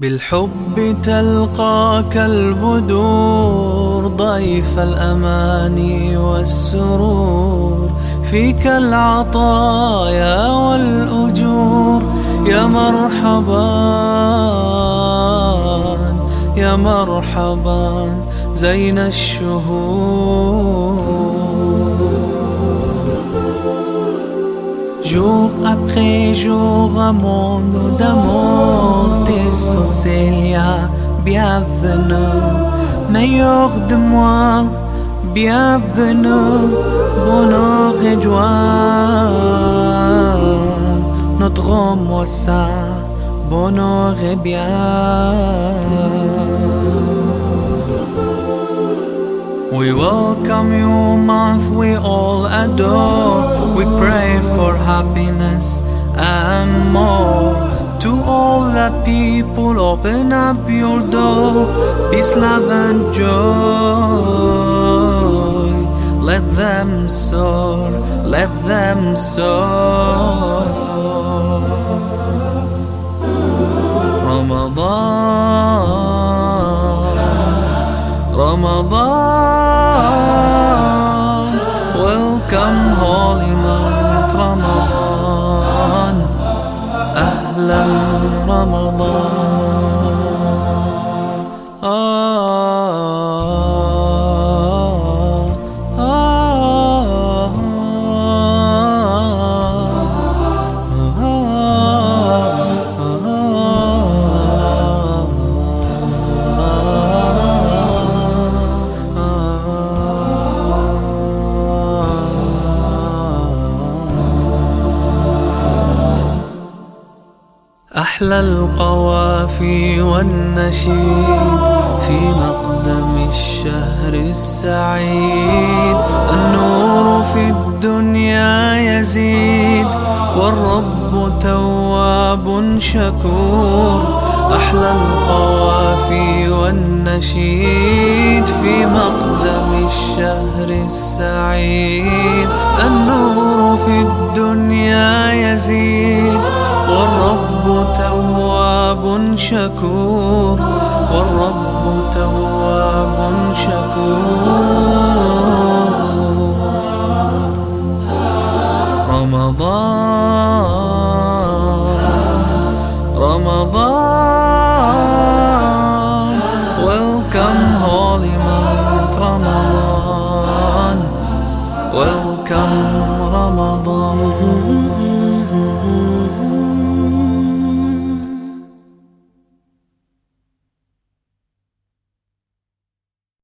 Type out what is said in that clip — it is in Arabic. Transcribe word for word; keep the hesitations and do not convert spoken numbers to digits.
بالحب تلقاك البدور ضيف الأماني والسرور، فيك العطايا والأجور. يا مرحبا يا مرحبا زين الشهور. Jour après jour, un monde d'amour, tes Célia, bienvenue, meilleur de moi, bienvenue, bonheur et joie, notre moisson, bonheur et bien. We welcome you, month we all adore. We pray for happiness and more. To all the people, open up your door. Peace, love and joy. Let them soar, let them soar. Ramadan, Ramadan, welcome holy month Ramadan, Ahlan Ramadan. Ah, ah, أحلى القوافي والنشيد في مقدم الشهر السعيد. النور في الدنيا يزيد والرب تواب شكور. أحلى القوافي والنشيد في مقدم الشهر السعيد. النور في الدنيا يزيد والرب تواب شكور، والرب تواب شكور. رمضان رمضان welcome holy month Ramadan, welcome Ramadan.